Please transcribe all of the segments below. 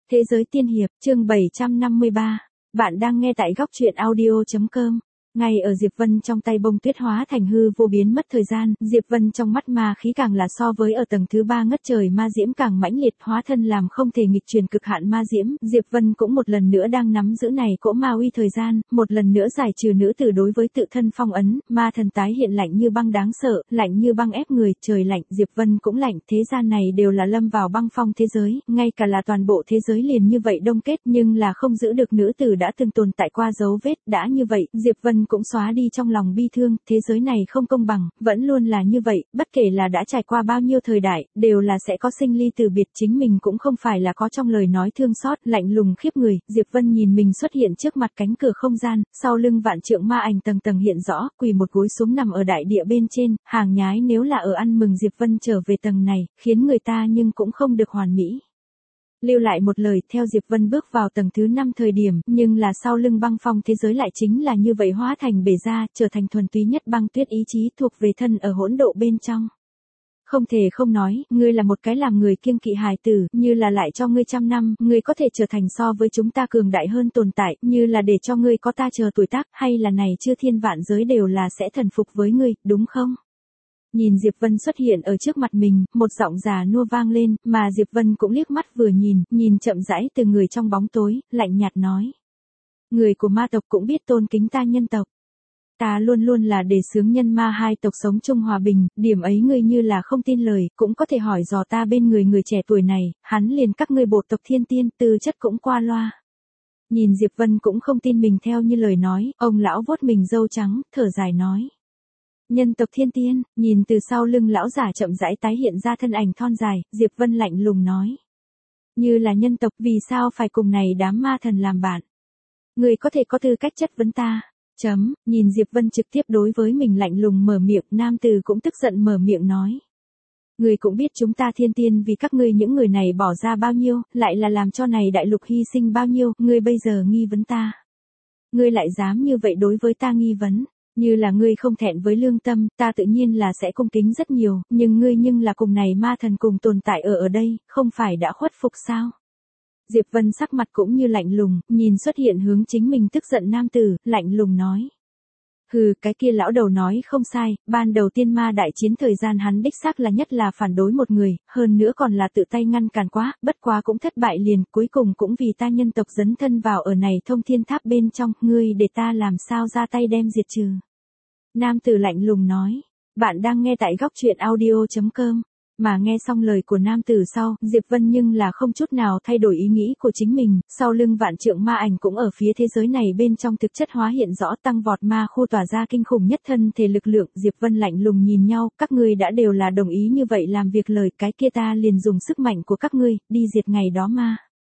Thế giới tiên hiệp, chương 753. Bạn đang nghe tại góc truyện audio.com. Ngay ở Diệp Vân trong tay bông tuyết hóa thành hư vô biến mất thời gian, Diệp Vân trong mắt ma khí càng là so với ở tầng thứ 3 ngất trời ma diễm càng mãnh liệt, hóa thân làm không thể nghịch truyền cực hạn ma diễm. Diệp Vân cũng một lần nữa đang nắm giữ này cỗ ma uy thời gian, một lần nữa giải trừ nữ tử đối với tự thân phong ấn, ma thần tái hiện lạnh như băng đáng sợ, lạnh như băng ép người, trời lạnh, Diệp Vân cũng lạnh, thế gian này đều là lâm vào băng phong thế giới, ngay cả là toàn bộ thế giới liền như vậy đông kết, nhưng là không giữ được nữ tử đã từng tồn tại qua dấu vết, đã như vậy, Diệp Vân cũng xóa đi trong lòng bi thương, thế giới này không công bằng, vẫn luôn là như vậy, bất kể là đã trải qua bao nhiêu thời đại, đều là sẽ có sinh ly từ biệt, chính mình cũng không phải là có trong lời nói thương xót, lạnh lùng khiếp người, Diệp Vân nhìn mình xuất hiện trước mặt cánh cửa không gian, sau lưng vạn trượng ma ảnh tầng tầng hiện rõ, quỳ một gối xuống nằm ở đại địa bên trên, hàng nhái nếu là ở ăn mừng Diệp Vân trở về tầng này, khiến người ta nhưng cũng không được hoàn mỹ. Lưu lại một lời, theo Diệp Vân bước vào tầng thứ 5 thời điểm, nhưng là sau lưng băng phong thế giới lại chính là như vậy hóa thành bể ra, trở thành thuần túy nhất băng tuyết ý chí thuộc về thân ở hỗn độ bên trong. Không thể không nói, ngươi là một cái làm người kiêng kỵ hài tử, như là lại cho ngươi 100 năm, ngươi có thể trở thành so với chúng ta cường đại hơn tồn tại, như là để cho ngươi có ta chờ tuổi tác, hay là này chưa thiên vạn giới đều là sẽ thần phục với ngươi, đúng không? Nhìn Diệp Vân xuất hiện ở trước mặt mình, một giọng già nua vang lên, mà Diệp Vân cũng liếc mắt vừa nhìn chậm rãi từ người trong bóng tối, lạnh nhạt nói. Người của ma tộc cũng biết tôn kính ta nhân tộc. Ta luôn luôn là để xướng nhân ma hai tộc sống chung hòa bình, điểm ấy ngươi như là không tin lời, cũng có thể hỏi dò ta bên người trẻ tuổi này, hắn liền các ngươi bột tộc thiên tiên, tư chất cũng qua loa. Nhìn Diệp Vân cũng không tin mình theo như lời nói, ông lão vuốt mình râu trắng, thở dài nói. Nhân tộc thiên tiên, nhìn từ sau lưng lão giả chậm rãi tái hiện ra thân ảnh thon dài, Diệp Vân lạnh lùng nói. Như là nhân tộc vì sao phải cùng này đám ma thần làm bạn? Người có thể có tư cách chất vấn ta. Nhìn Diệp Vân trực tiếp đối với mình lạnh lùng mở miệng, nam tử cũng tức giận mở miệng nói. Người cũng biết chúng ta thiên tiên vì các ngươi những người này bỏ ra bao nhiêu, lại là làm cho này đại lục hy sinh bao nhiêu, ngươi bây giờ nghi vấn ta. Ngươi lại dám như vậy đối với ta nghi vấn. Như là ngươi không thẹn với lương tâm, ta tự nhiên là sẽ cung kính rất nhiều, nhưng ngươi nhưng là cùng này ma thần cùng tồn tại ở đây, không phải đã khuất phục sao? Diệp Vân sắc mặt cũng như lạnh lùng, nhìn xuất hiện hướng chính mình tức giận nam tử, lạnh lùng nói. Hừ, cái kia lão đầu nói không sai, ban đầu tiên ma đại chiến thời gian hắn đích xác là nhất là phản đối một người, hơn nữa còn là tự tay ngăn cản quá, bất quá cũng thất bại liền, cuối cùng cũng vì ta nhân tộc dấn thân vào ở này thông thiên tháp bên trong, ngươi để ta làm sao ra tay đem diệt trừ. Nam tử lạnh lùng nói, bạn đang nghe tại góc truyện audio.com. Mà nghe xong lời của nam tử sau, Diệp Vân nhưng là không chút nào thay đổi ý nghĩ của chính mình, sau lưng vạn trượng ma ảnh cũng ở phía thế giới này bên trong thực chất hóa hiện rõ tăng vọt ma khu tỏa ra kinh khủng nhất thân thể lực lượng, Diệp Vân lạnh lùng nhìn nhau, các ngươi đã đều là đồng ý như vậy làm việc lời cái kia ta liền dùng sức mạnh của các ngươi, đi diệt ngày đó ma.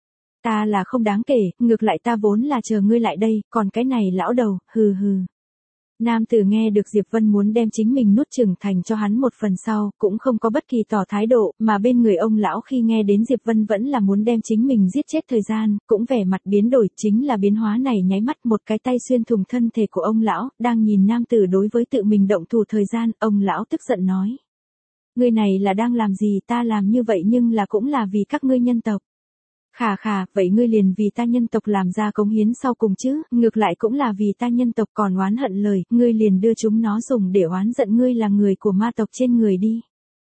Ta là không đáng kể, ngược lại ta vốn là chờ ngươi lại đây, còn cái này lão đầu, hừ hừ. Nam tử nghe được Diệp Vân muốn đem chính mình nuốt chửng thành cho hắn một phần sau, cũng không có bất kỳ tỏ thái độ, mà bên người ông lão khi nghe đến Diệp Vân vẫn là muốn đem chính mình giết chết thời gian, cũng vẻ mặt biến đổi, chính là biến hóa này nháy mắt một cái tay xuyên thủng thân thể của ông lão, đang nhìn nam tử đối với tự mình động thủ thời gian, ông lão tức giận nói. Người này là đang làm gì, ta làm như vậy nhưng là cũng là vì các ngươi nhân tộc. Khà, vậy ngươi liền vì ta nhân tộc làm ra cống hiến sau cùng chứ, ngược lại cũng là vì ta nhân tộc còn oán hận lời, ngươi liền đưa chúng nó dùng để oán giận ngươi là người của ma tộc trên người đi.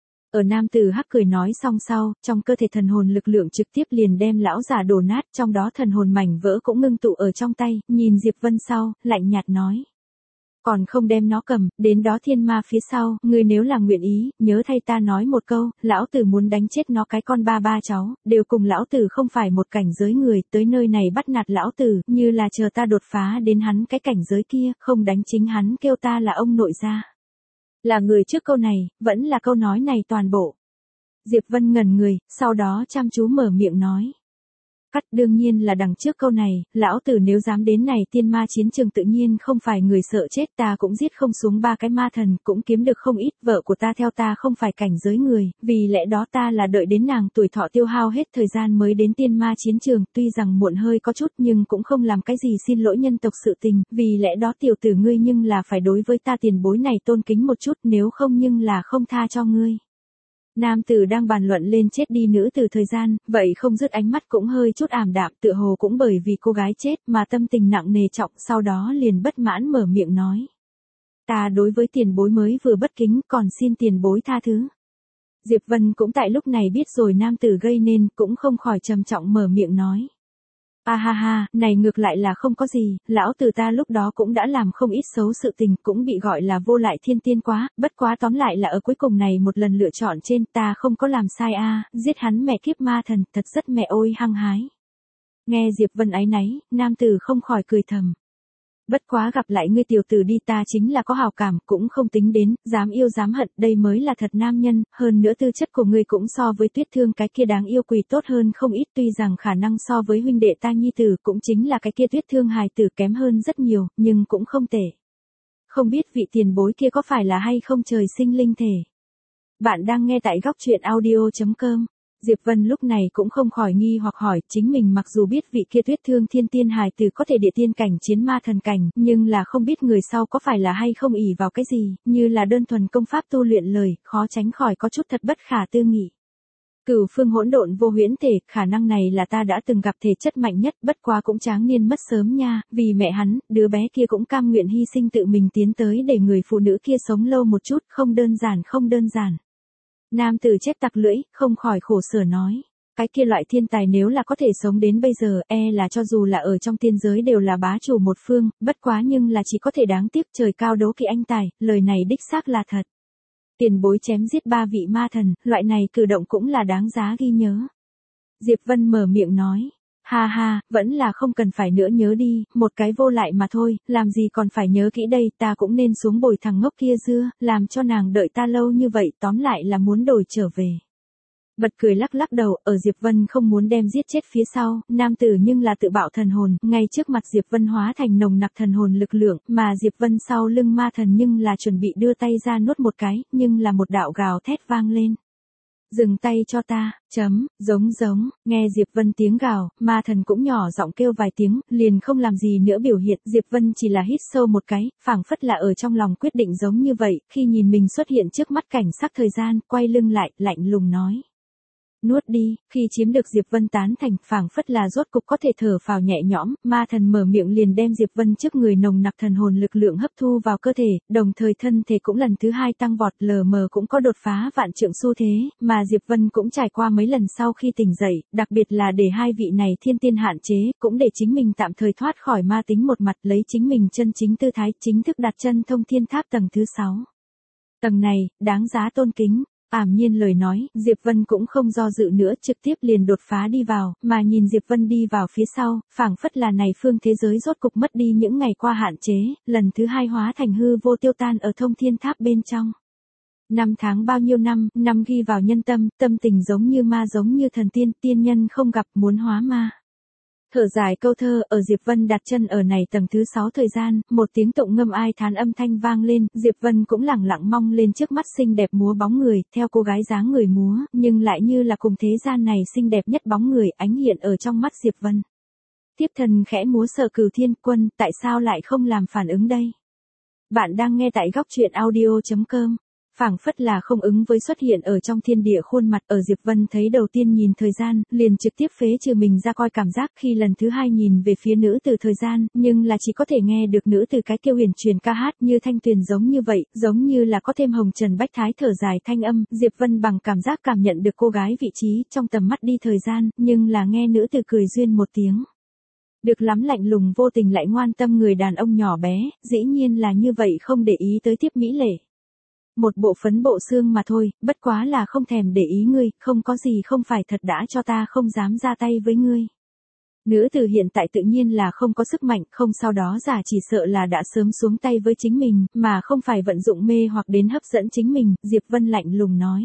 Ở nam tử hắc cười nói xong sau, trong cơ thể thần hồn lực lượng trực tiếp liền đem lão giả đổ nát, trong đó thần hồn mảnh vỡ cũng ngưng tụ ở trong tay, nhìn Diệp Vân sau, lạnh nhạt nói. Còn không đem nó cầm, đến đó thiên ma phía sau, ngươi nếu là nguyện ý, nhớ thay ta nói một câu, lão tử muốn đánh chết nó cái con ba cháu, đều cùng lão tử không phải một cảnh giới người, tới nơi này bắt nạt lão tử, như là chờ ta đột phá đến hắn cái cảnh giới kia, không đánh chính hắn kêu ta là ông nội gia. Là người trước câu này, vẫn là câu nói này toàn bộ. Diệp Vân ngẩn người, sau đó chăm chú mở miệng nói. Đương nhiên là đằng trước câu này, lão tử nếu dám đến này tiên ma chiến trường tự nhiên không phải người sợ chết, ta cũng giết không xuống 3 cái ma thần, cũng kiếm được không ít, vợ của ta theo ta không phải cảnh giới người, vì lẽ đó ta là đợi đến nàng tuổi thọ tiêu hao hết thời gian mới đến tiên ma chiến trường, tuy rằng muộn hơi có chút nhưng cũng không làm cái gì xin lỗi nhân tộc sự tình, vì lẽ đó tiểu tử ngươi nhưng là phải đối với ta tiền bối này tôn kính một chút, nếu không nhưng là không tha cho ngươi. Nam tử đang bàn luận lên chết đi nữ tử thời gian, vậy không dứt ánh mắt cũng hơi chút ảm đạm, tựa hồ cũng bởi vì cô gái chết mà tâm tình nặng nề trọng, sau đó liền bất mãn mở miệng nói. Ta đối với tiền bối mới vừa bất kính, còn xin tiền bối tha thứ. Diệp Vân cũng tại lúc này biết rồi nam tử gây nên, cũng không khỏi trầm trọng mở miệng nói. A ha ha, này ngược lại là không có gì, lão tử ta lúc đó cũng đã làm không ít xấu sự tình, cũng bị gọi là vô lại thiên tiên quá, bất quá tóm lại là ở cuối cùng này một lần lựa chọn trên, ta không có làm sai a, giết hắn mẹ kiếp ma thần, thật rất mẹ ôi hăng hái. Nghe Diệp Vân áy náy, nam tử không khỏi cười thầm. Bất quá gặp lại ngươi tiểu tử đi, ta chính là có hào cảm, cũng không tính đến, dám yêu dám hận, đây mới là thật nam nhân, hơn nữa tư chất của ngươi cũng so với Tuyết Thương cái kia đáng yêu quỷ tốt hơn không ít, tuy rằng khả năng so với huynh đệ ta nhi tử cũng chính là cái kia Tuyết Thương hài tử kém hơn rất nhiều, nhưng cũng không tệ. Không biết vị tiền bối kia có phải là hay không trời sinh linh thể. Bạn đang nghe tại góc truyện audio.com. Diệp Vân lúc này cũng không khỏi nghi hoặc hỏi, chính mình mặc dù biết vị kia Tuyết Thương thiên tiên hài tử có thể địa tiên cảnh chiến ma thần cảnh, nhưng là không biết người sau có phải là hay không ỷ vào cái gì, như là đơn thuần công pháp tu luyện lời, khó tránh khỏi có chút thật bất khả tư nghị. Cửu phương hỗn độn vô huyễn thể, khả năng này là ta đã từng gặp thể chất mạnh nhất, bất quá cũng tráng niên mất sớm nha, vì mẹ hắn, đứa bé kia cũng cam nguyện hy sinh tự mình tiến tới để người phụ nữ kia sống lâu một chút, không đơn giản không đơn giản. Nam tử chép tặc lưỡi, không khỏi khổ sở nói. Cái kia loại thiên tài nếu là có thể sống đến bây giờ, là cho dù là ở trong tiên giới đều là bá chủ một phương, bất quá nhưng là chỉ có thể đáng tiếc trời cao đố kỵ anh tài, lời này đích xác là thật. Tiền bối chém giết 3 vị ma thần, loại này cử động cũng là đáng giá ghi nhớ. Diệp Vân mở miệng nói. Ha ha, vẫn là không cần phải nữa nhớ đi, một cái vô lại mà thôi, làm gì còn phải nhớ kỹ đây, ta cũng nên xuống bồi thằng ngốc kia dưa, làm cho nàng đợi ta lâu như vậy, tóm lại là muốn đổi trở về. Bật cười lắc lắc đầu, ở Diệp Vân không muốn đem giết chết phía sau, nam tử nhưng là tự bạo thần hồn, ngay trước mặt Diệp Vân hóa thành nồng nặc thần hồn lực lượng, mà Diệp Vân sau lưng ma thần nhưng là chuẩn bị đưa tay ra nuốt một cái, nhưng là một đạo gào thét vang lên. Dừng tay cho ta, giống, nghe Diệp Vân tiếng gào, ma thần cũng nhỏ giọng kêu vài tiếng, liền không làm gì nữa biểu hiện, Diệp Vân chỉ là hít sâu một cái, phảng phất là ở trong lòng quyết định giống như vậy, khi nhìn mình xuất hiện trước mắt cảnh sắc thời gian, quay lưng lại, lạnh lùng nói. Nuốt đi, khi chiếm được Diệp Vân tán thành, phảng phất là rốt cục có thể thở phào nhẹ nhõm, ma thần mở miệng liền đem Diệp Vân trước người nồng nặc thần hồn lực lượng hấp thu vào cơ thể, đồng thời thân thể cũng lần thứ 2 tăng vọt, lờ mờ cũng có đột phá vạn trượng xu thế, mà Diệp Vân cũng trải qua mấy lần sau khi tỉnh dậy, đặc biệt là để hai vị này thiên tiên hạn chế, cũng để chính mình tạm thời thoát khỏi ma tính một mặt, lấy chính mình chân chính tư thái, chính thức đặt chân thông thiên tháp tầng thứ 6. Tầng này, đáng giá tôn kính. Ảm nhiên lời nói, Diệp Vân cũng không do dự nữa, trực tiếp liền đột phá đi vào, mà nhìn Diệp Vân đi vào phía sau, phảng phất là này phương thế giới rốt cục mất đi những ngày qua hạn chế, lần thứ 2 hóa thành hư vô tiêu tan ở thông thiên tháp bên trong. Năm tháng bao nhiêu năm ghi vào nhân tâm, tâm tình giống như ma giống như thần tiên, tiên nhân không gặp muốn hóa ma. Thở dài câu thơ, ở Diệp Vân đặt chân ở này tầng thứ 6 thời gian, một tiếng tụng ngâm ai thán âm thanh vang lên, Diệp Vân cũng lẳng lặng mong lên trước mắt xinh đẹp múa bóng người, theo cô gái dáng người múa, nhưng lại như là cùng thế gian này xinh đẹp nhất bóng người ánh hiện ở trong mắt Diệp Vân. Tiếp thần khẽ múa sợ Cửu Thiên Quân, tại sao lại không làm phản ứng đây? Bạn đang nghe tại góc truyện audio.com. Phảng phất là không ứng với xuất hiện ở trong thiên địa khuôn mặt, ở Diệp Vân thấy đầu tiên nhìn thời gian, liền trực tiếp phế trừ mình ra coi cảm giác, khi lần thứ 2 nhìn về phía nữ từ thời gian, nhưng là chỉ có thể nghe được nữ từ cái kêu huyền truyền ca hát như thanh tuyền giống như vậy, giống như là có thêm hồng trần bách thái thở dài thanh âm, Diệp Vân bằng cảm giác cảm nhận được cô gái vị trí trong tầm mắt đi thời gian, nhưng là nghe nữ từ cười duyên một tiếng. Được lắm lạnh lùng vô tình lại ngoan tâm người đàn ông nhỏ bé, dĩ nhiên là như vậy không để ý tới tiếp mỹ lệ. Một bộ phấn bộ xương mà thôi, bất quá là không thèm để ý ngươi, không có gì không phải thật đã cho ta không dám ra tay với ngươi. Nữ tử hiện tại tự nhiên là không có sức mạnh, không sau đó giả chỉ sợ là đã sớm xuống tay với chính mình, mà không phải vận dụng mê hoặc đến hấp dẫn chính mình, Diệp Vân lạnh lùng nói.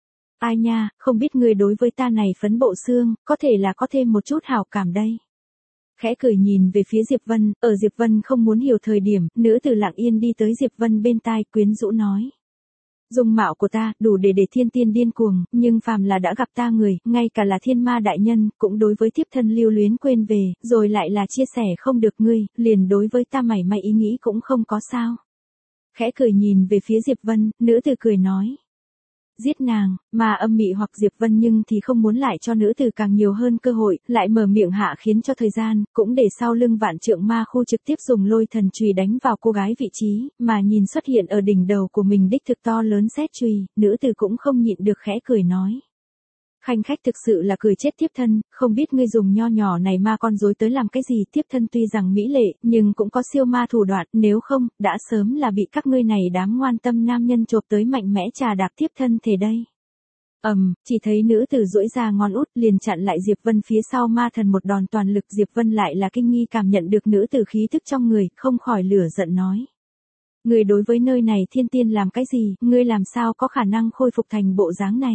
Ai nha, không biết ngươi đối với ta này phấn bộ xương, có thể là có thêm một chút hảo cảm đây. Khẽ cười nhìn về phía Diệp Vân, ở Diệp Vân không muốn hiểu thời điểm, nữ tử lặng yên đi tới Diệp Vân bên tai quyến rũ nói. Dung mạo của ta, đủ để thiên tiên điên cuồng, nhưng phàm là đã gặp ta người, ngay cả là thiên ma đại nhân, cũng đối với thiếp thân lưu luyến quên về, rồi lại là chia sẻ không được ngươi, liền đối với ta mảy may ý nghĩ cũng không có sao. Khẽ cười nhìn về phía Diệp Vân, nữ tử cười nói. giết nàng, mà âm mị hoặc Diệp Vân nhưng thì không muốn lại cho nữ tử càng nhiều hơn cơ hội, lại mở miệng hạ khiến cho thời gian, cũng để sau lưng vạn trượng ma khu trực tiếp dùng lôi thần chùy đánh vào cô gái vị trí, mà nhìn xuất hiện ở đỉnh đầu của mình đích thực to lớn sét chùy, nữ tử cũng không nhịn được khẽ cười nói. Khanh khách thực sự là cười chết thiếp thân, không biết ngươi dùng nho nhỏ này ma con rối tới làm cái gì. Thiếp thân tuy rằng mỹ lệ, nhưng cũng có siêu ma thủ đoạn, nếu không, đã sớm là bị các ngươi này đám ngoan tâm nam nhân chộp tới mạnh mẽ trà đạp thiếp thân thể đây. Chỉ thấy nữ tử duỗi ra ngón út liền chặn lại Diệp Vân phía sau ma thần một đòn toàn lực. Diệp Vân lại là kinh nghi cảm nhận được nữ tử khí thức trong người, không khỏi lửa giận nói. Ngươi đối với nơi này thiên tiên làm cái gì, ngươi làm sao có khả năng khôi phục thành bộ dáng này.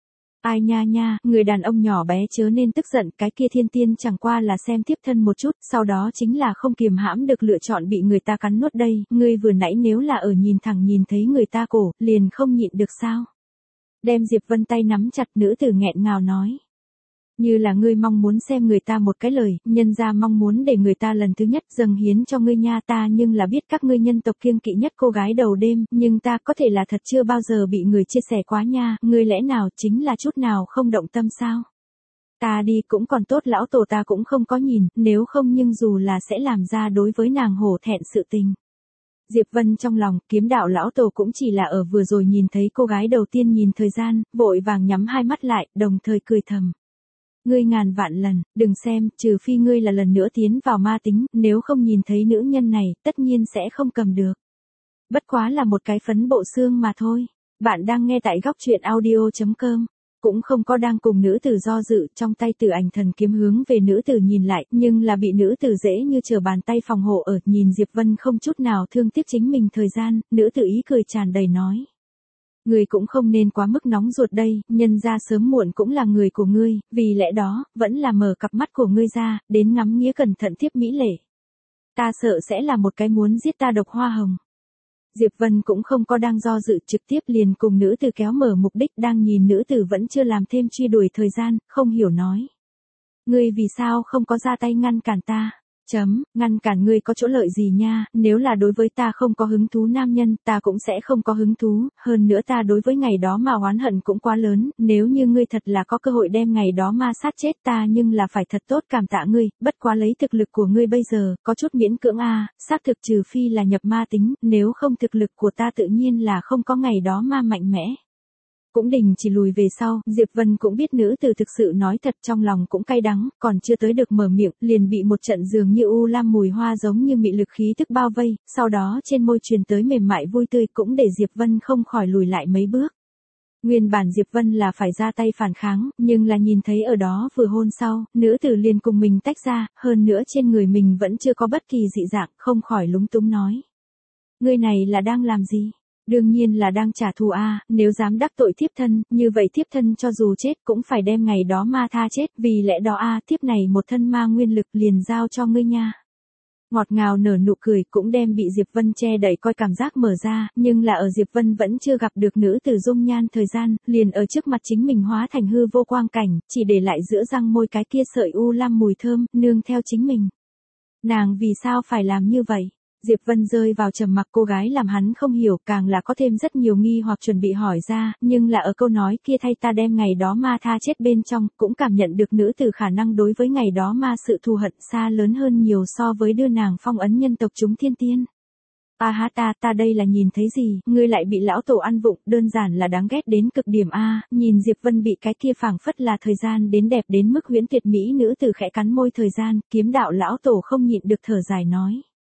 Ai nha, người đàn ông nhỏ bé chớ nên tức giận, cái kia thiên tiên chẳng qua là xem tiếp thân một chút, sau đó chính là không kiềm hãm được lựa chọn bị người ta cắn nuốt đây, ngươi vừa nãy nếu là ở nhìn thẳng nhìn thấy người ta cổ, liền không nhịn được sao. Đem Diệp Vân tay nắm chặt, nữ tử nghẹn ngào nói. Như là ngươi mong muốn xem người ta một cái lời, nhân ra mong muốn để người ta lần thứ nhất dâng hiến cho ngươi nha. Ta nhưng là biết các ngươi nhân tộc kiêng kỵ nhất cô gái đầu đêm, nhưng ta có thể là thật chưa bao giờ bị người chia sẻ quá nha, ngươi lẽ nào chính là chút nào không động tâm sao? Ta đi cũng còn tốt, lão tổ ta cũng không có nhìn, nếu không nhưng dù là sẽ làm ra đối với nàng hổ thẹn sự tình. Diệp Vân trong lòng, kiếm đạo lão tổ cũng chỉ là ở vừa rồi nhìn thấy cô gái đầu tiên nhìn thời gian, vội vàng nhắm hai mắt lại, đồng thời cười thầm. Ngươi ngàn vạn lần, đừng xem, trừ phi ngươi là lần nữa tiến vào ma tính, nếu không nhìn thấy nữ nhân này, tất nhiên sẽ không cầm được. Bất quá là một cái phấn bộ xương mà thôi. Bạn đang nghe tại góc truyện audio.com. Cũng không có đang cùng nữ tử do dự, trong tay Tử Ảnh Thần kiếm hướng về nữ tử nhìn lại, nhưng là bị nữ tử dễ như trở bàn tay phòng hộ ở, nhìn Diệp Vân không chút nào thương tiếc chính mình thời gian, nữ tử ý cười tràn đầy nói. Ngươi cũng không nên quá mức nóng ruột đây, nhân ra sớm muộn cũng là người của ngươi, vì lẽ đó, vẫn là mở cặp mắt của ngươi ra, đến ngắm nghía cẩn thận tiếp mỹ lệ. Ta sợ sẽ là một cái muốn giết ta độc hoa hồng. Diệp Vân cũng không có đang do dự, trực tiếp liền cùng nữ tử kéo mở mục đích, đang nhìn nữ tử vẫn chưa làm thêm truy đuổi thời gian, không hiểu nói. Ngươi vì sao không có ra tay ngăn cản ta? Ngăn cản ngươi có chỗ lợi gì nha, nếu là đối với ta không có hứng thú nam nhân, ta cũng sẽ không có hứng thú, hơn nữa ta đối với ngày đó mà oán hận cũng quá lớn, nếu như ngươi thật là có cơ hội đem ngày đó ma sát chết ta nhưng là phải thật tốt cảm tạ ngươi, bất quá lấy thực lực của ngươi bây giờ, có chút miễn cưỡng xác thực trừ phi là nhập ma tính, nếu không thực lực của ta tự nhiên là không có ngày đó ma mạnh mẽ. Cũng đình chỉ lùi về sau, Diệp Vân cũng biết nữ tử thực sự nói thật, trong lòng cũng cay đắng, còn chưa tới được mở miệng, liền bị một trận dường như u lam mùi hoa giống như mị lực khí tức bao vây, sau đó trên môi truyền tới mềm mại vui tươi, cũng để Diệp Vân không khỏi lùi lại mấy bước. Nguyên bản Diệp Vân là phải ra tay phản kháng, nhưng là nhìn thấy ở đó vừa hôn sau, nữ tử liền cùng mình tách ra, hơn nữa trên người mình vẫn chưa có bất kỳ dị dạng, không khỏi lúng túng nói. Người này là đang làm gì? Đương nhiên là đang trả thù nếu dám đắc tội thiếp thân, như vậy thiếp thân cho dù chết cũng phải đem ngày đó ma tha chết, vì lẽ đó thiếp này một thân ma nguyên lực liền giao cho ngươi nha. Ngọt ngào nở nụ cười, cũng đem bị Diệp Vân che đậy coi cảm giác mở ra, nhưng là ở Diệp Vân vẫn chưa gặp được nữ tử dung nhan thời gian, liền ở trước mặt chính mình hóa thành hư vô quang cảnh, chỉ để lại giữa răng môi cái kia sợi u lam mùi thơm, nương theo chính mình. Nàng vì sao phải làm như vậy? Diệp Vân rơi vào trầm mặc, cô gái làm hắn không hiểu, càng là có thêm rất nhiều nghi hoặc chuẩn bị hỏi ra, nhưng là ở câu nói kia thay ta đem ngày đó ma tha chết bên trong, cũng cảm nhận được nữ tử khả năng đối với ngày đó ma sự thù hận xa lớn hơn nhiều so với đưa nàng phong ấn nhân tộc chúng thiên tiên. Ta đây là nhìn thấy gì, ngươi lại bị lão tổ ăn vụng, đơn giản là đáng ghét đến cực điểm nhìn Diệp Vân bị cái kia phảng phất là thời gian đến đẹp đến mức huyễn tuyệt mỹ nữ tử khẽ cắn môi thời gian, kiếm đạo lão tổ không nhịn được thở dài nói.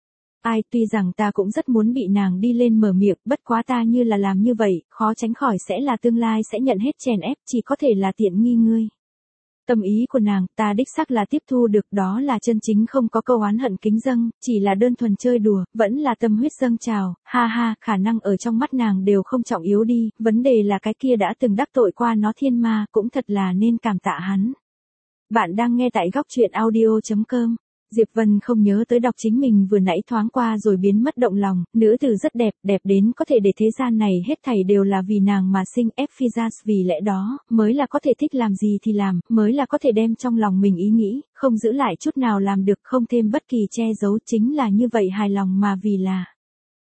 Tuy rằng ta cũng rất muốn bị nàng đi lên mở miệng, bất quá ta như là làm như vậy, khó tránh khỏi sẽ là tương lai sẽ nhận hết chèn ép, chỉ có thể là tiện nghi ngươi. Tâm ý của nàng, ta đích xác là tiếp thu được, đó là chân chính không có câu oán hận kính dâng, chỉ là đơn thuần chơi đùa, vẫn là tâm huyết dâng trào, khả năng ở trong mắt nàng đều không trọng yếu đi, vấn đề là cái kia đã từng đắc tội qua nó thiên ma, cũng thật là nên cảm tạ hắn. Bạn đang nghe tại góc truyện audio.com. Diệp Vân không nhớ tới đọc chính mình vừa nãy thoáng qua rồi biến mất động lòng, nữ tử rất đẹp, đẹp đến có thể để thế gian này hết thảy đều là vì nàng mà sinh, Ephesians, vì lẽ đó, mới là có thể thích làm gì thì làm, mới là có thể đem trong lòng mình ý nghĩ, không giữ lại chút nào làm được, không thêm bất kỳ che giấu, chính là như vậy hài lòng mà vì là.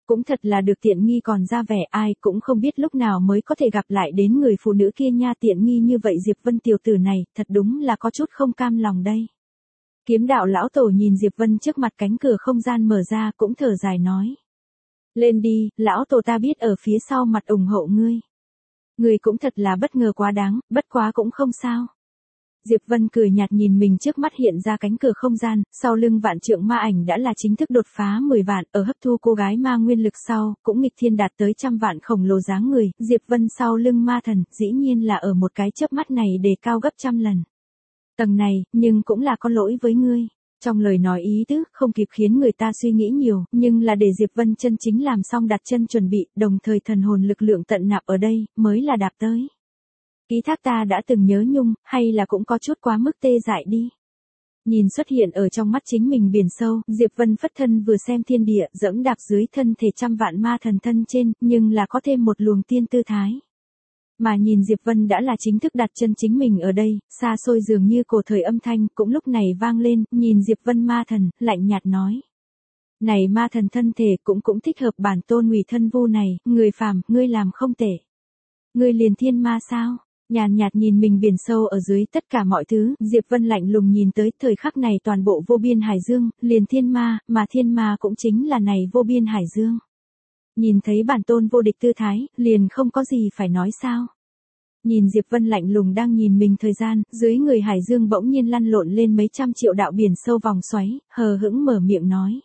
Cũng thật là được tiện nghi còn ra vẻ, ai cũng không biết lúc nào mới có thể gặp lại đến người phụ nữ kia nha, tiện nghi như vậy Diệp Vân tiểu tử này, thật đúng là có chút không cam lòng đây. Kiếm đạo lão tổ nhìn Diệp Vân trước mặt, cánh cửa không gian mở ra cũng thở dài nói. Lên đi, lão tổ ta biết ở phía sau mặt ủng hộ ngươi. Ngươi cũng thật là bất ngờ quá đáng, bất quá cũng không sao. Diệp Vân cười nhạt nhìn mình trước mắt hiện ra cánh cửa không gian, sau lưng vạn trượng ma ảnh đã là chính thức đột phá 10 vạn, ở hấp thu cô gái ma nguyên lực sau, cũng nghịch thiên đạt tới trăm vạn khổng lồ dáng người, Diệp Vân sau lưng ma thần, dĩ nhiên là ở một cái chớp mắt này đề cao gấp trăm lần. Tầng này, nhưng cũng là có lỗi với ngươi. Trong lời nói ý tứ, không kịp khiến người ta suy nghĩ nhiều, nhưng là để Diệp Vân chân chính làm xong đặt chân chuẩn bị, đồng thời thần hồn lực lượng tận nạp ở đây, mới là đạp tới. Ký thác ta đã từng nhớ nhung, hay là cũng có chút quá mức tê dại đi. Nhìn xuất hiện ở trong mắt chính mình biển sâu, Diệp Vân phất thân vừa xem thiên địa, dẫm đạp dưới thân thể trăm vạn ma thần thân trên, nhưng là có thêm một luồng tiên tư thái. Mà nhìn Diệp Vân đã là chính thức đặt chân chính mình ở đây, xa xôi dường như cổ thời âm thanh cũng lúc này vang lên, nhìn Diệp Vân ma thần, lạnh nhạt nói. Này ma thần thân thể cũng thích hợp bản tôn hủy thân vu này, người phàm, ngươi làm không tệ. Ngươi liền thiên ma sao? Nhàn nhạt nhìn mình biển sâu ở dưới tất cả mọi thứ, Diệp Vân lạnh lùng nhìn tới thời khắc này toàn bộ vô biên hải dương, liền thiên ma, mà thiên ma cũng chính là này vô biên hải dương. Nhìn thấy bản tôn vô địch tư thái, liền không có gì phải nói sao. Nhìn Diệp Vân lạnh lùng đang nhìn mình thời gian, dưới người hải dương bỗng nhiên lăn lộn lên mấy trăm triệu đạo biển sâu vòng xoáy, hờ hững mở miệng nói.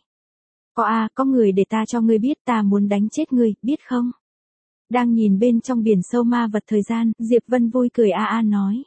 Có người để ta cho ngươi biết, ta muốn đánh chết ngươi, biết không? Đang nhìn bên trong biển sâu ma vật thời gian, Diệp Vân vui cười nói.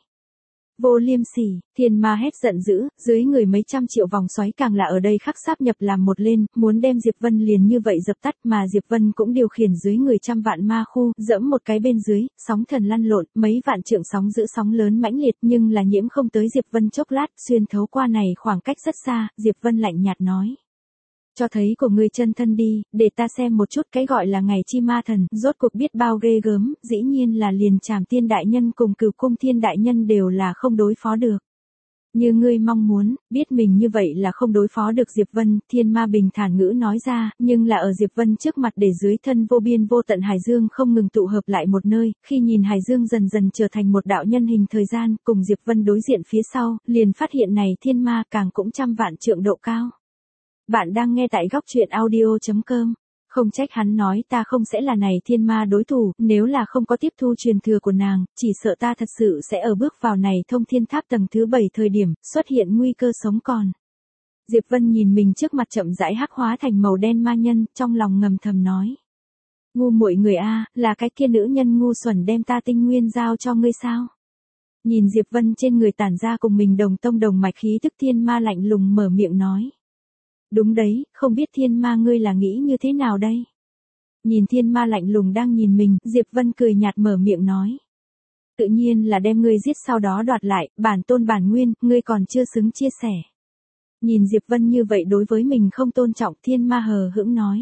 Vô liêm sỉ, thiên ma hét giận dữ, dưới người mấy trăm triệu vòng xoáy càng là ở đây khắc sáp nhập làm một lên, muốn đem Diệp Vân liền như vậy dập tắt, mà Diệp Vân cũng điều khiển dưới người trăm vạn ma khu, dẫm một cái bên dưới, sóng thần lăn lộn, mấy vạn trượng sóng giữ sóng lớn mãnh liệt, nhưng là nhiễm không tới Diệp Vân chốc lát, xuyên thấu qua này khoảng cách rất xa, Diệp Vân lạnh nhạt nói. Cho thấy của ngươi chân thân đi, để ta xem một chút cái gọi là ngày chi ma thần, rốt cuộc biết bao ghê gớm, dĩ nhiên là liền Trảm Tiên đại nhân cùng Cửu Cung Thiên đại nhân đều là không đối phó được. Như ngươi mong muốn, biết mình như vậy là không đối phó được Diệp Vân, thiên ma bình thản ngữ nói ra, nhưng là ở Diệp Vân trước mặt để dưới thân vô biên vô tận hải dương không ngừng tụ hợp lại một nơi, khi nhìn hải dương dần dần trở thành một đạo nhân hình thời gian, cùng Diệp Vân đối diện phía sau, liền phát hiện này thiên ma càng cũng trăm vạn trượng độ cao. Bạn đang nghe tại góc truyện audio.com. Không trách hắn nói ta không sẽ là này thiên ma đối thủ, nếu là không có tiếp thu truyền thừa của nàng, chỉ sợ ta thật sự sẽ ở bước vào này thông thiên tháp tầng thứ 7 thời điểm, xuất hiện nguy cơ sống còn. Diệp Vân nhìn mình trước mặt chậm rãi hắc hóa thành màu đen ma nhân, trong lòng ngầm thầm nói. Ngu muội người là cái kia nữ nhân ngu xuẩn đem ta tinh nguyên giao cho ngươi sao? Nhìn Diệp Vân trên người tản ra cùng mình đồng tông đồng mạch khí tức thiên ma lạnh lùng mở miệng nói. Đúng đấy, không biết thiên ma ngươi là nghĩ như thế nào đây? Nhìn thiên ma lạnh lùng đang nhìn mình, Diệp Vân cười nhạt mở miệng nói. Tự nhiên là đem ngươi giết sau đó đoạt lại, bản tôn bản nguyên, ngươi còn chưa xứng chia sẻ. Nhìn Diệp Vân như vậy đối với mình không tôn trọng, thiên ma hờ hững nói.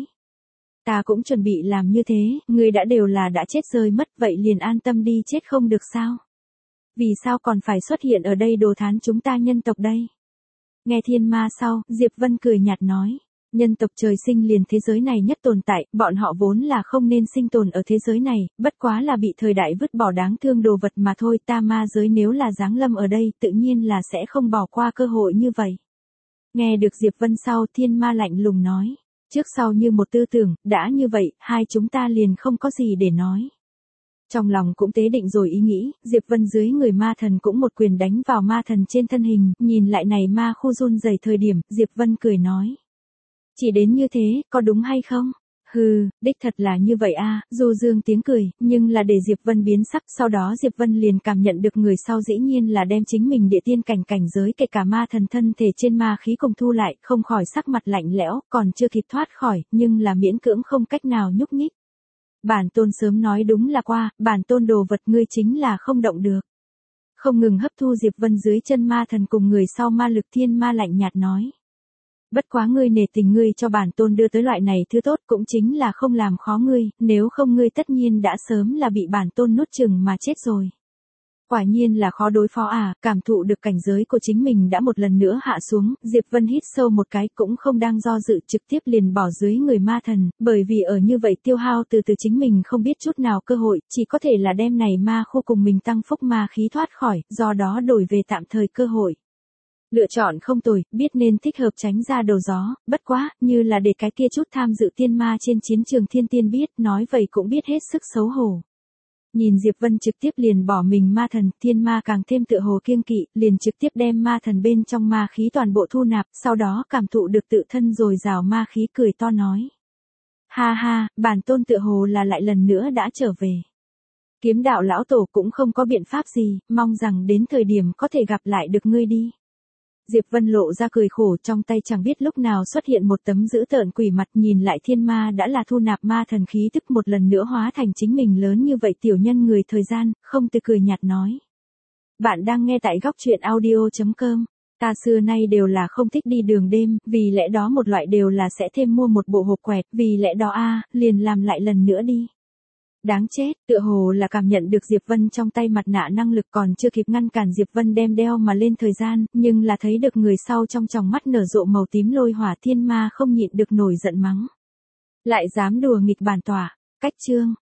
Ta cũng chuẩn bị làm như thế, ngươi đã đều là đã chết rơi mất, vậy liền an tâm đi chết không được sao? Vì sao còn phải xuất hiện ở đây đồ thán chúng ta nhân tộc đây? Nghe thiên ma sau, Diệp Vân cười nhạt nói. Nhân tộc trời sinh liền thế giới này nhất tồn tại, bọn họ vốn là không nên sinh tồn ở thế giới này, bất quá là bị thời đại vứt bỏ đáng thương đồ vật mà thôi, ta ma giới nếu là giáng lâm ở đây, tự nhiên là sẽ không bỏ qua cơ hội như vậy. Nghe được Diệp Vân sau, thiên ma lạnh lùng nói. Trước sau như một tư tưởng, đã như vậy, hai chúng ta liền không có gì để nói. Trong lòng cũng tế định rồi ý nghĩ, Diệp Vân dưới người ma thần cũng một quyền đánh vào ma thần trên thân hình, nhìn lại này ma khu run rẩy thời điểm, Diệp Vân cười nói. Chỉ đến như thế, có đúng hay không? Hừ, đích thật là như vậy Du Dương tiếng cười, nhưng là để Diệp Vân biến sắc, sau đó Diệp Vân liền cảm nhận được người sau dĩ nhiên là đem chính mình địa tiên cảnh giới kể cả ma thần thân thể trên ma khí cùng thu lại, không khỏi sắc mặt lạnh lẽo, còn chưa kịp thoát khỏi, nhưng là miễn cưỡng không cách nào nhúc nhích. Bản tôn sớm nói đúng là qua, bản tôn đồ vật ngươi chính là không động được. Không ngừng hấp thu Diệp Vân dưới chân ma thần cùng người sau ma lực thiên ma lạnh nhạt nói. Bất quá ngươi nể tình ngươi cho bản tôn đưa tới loại này thứ tốt cũng chính là không làm khó ngươi, nếu không ngươi tất nhiên đã sớm là bị bản tôn nuốt chừng mà chết rồi. Quả nhiên là khó đối phó à, cảm thụ được cảnh giới của chính mình đã một lần nữa hạ xuống, Diệp Vân hít sâu một cái cũng không đang do dự trực tiếp liền bỏ dưới người ma thần, bởi vì ở như vậy tiêu hao từ chính mình không biết chút nào cơ hội, chỉ có thể là đem này ma khu cùng mình tăng phúc ma khí thoát khỏi, do đó đổi về tạm thời cơ hội. Lựa chọn không tồi, biết nên thích hợp tránh ra đầu gió, bất quá, như là để cái kia chút tham dự tiên ma trên chiến trường thiên tiên biết, nói vậy cũng biết hết sức xấu hổ. Nhìn Diệp Vân trực tiếp liền bỏ mình ma thần, thiên ma càng thêm tựa hồ kiêng kỵ, liền trực tiếp đem ma thần bên trong ma khí toàn bộ thu nạp, sau đó cảm thụ được tự thân rồi rào ma khí cười to nói. Ha ha, bản tôn tựa hồ là lại lần nữa đã trở về. Kiếm đạo lão tổ cũng không có biện pháp gì, mong rằng đến thời điểm có thể gặp lại được ngươi đi. Diệp Vân lộ ra cười khổ, trong tay chẳng biết lúc nào xuất hiện một tấm dữ tợn quỷ mặt, nhìn lại thiên ma đã là thu nạp ma thần khí tức một lần nữa hóa thành chính mình lớn như vậy tiểu nhân người thời gian, không tươi cười nhạt nói. Bạn đang nghe tại góc truyện audio.com. Ta xưa nay đều là không thích đi đường đêm, vì lẽ đó một loại đều là sẽ thêm mua một bộ hộp quẹt, vì lẽ đó liền làm lại lần nữa đi. Đáng chết, tựa hồ là cảm nhận được Diệp Vân trong tay mặt nạ năng lực còn chưa kịp ngăn cản Diệp Vân đem đeo mà lên thời gian, nhưng là thấy được người sau trong tròng mắt nở rộ màu tím lôi hỏa thiên ma không nhịn được nổi giận mắng. Lại dám đùa nghịch bản tỏa, cách chương.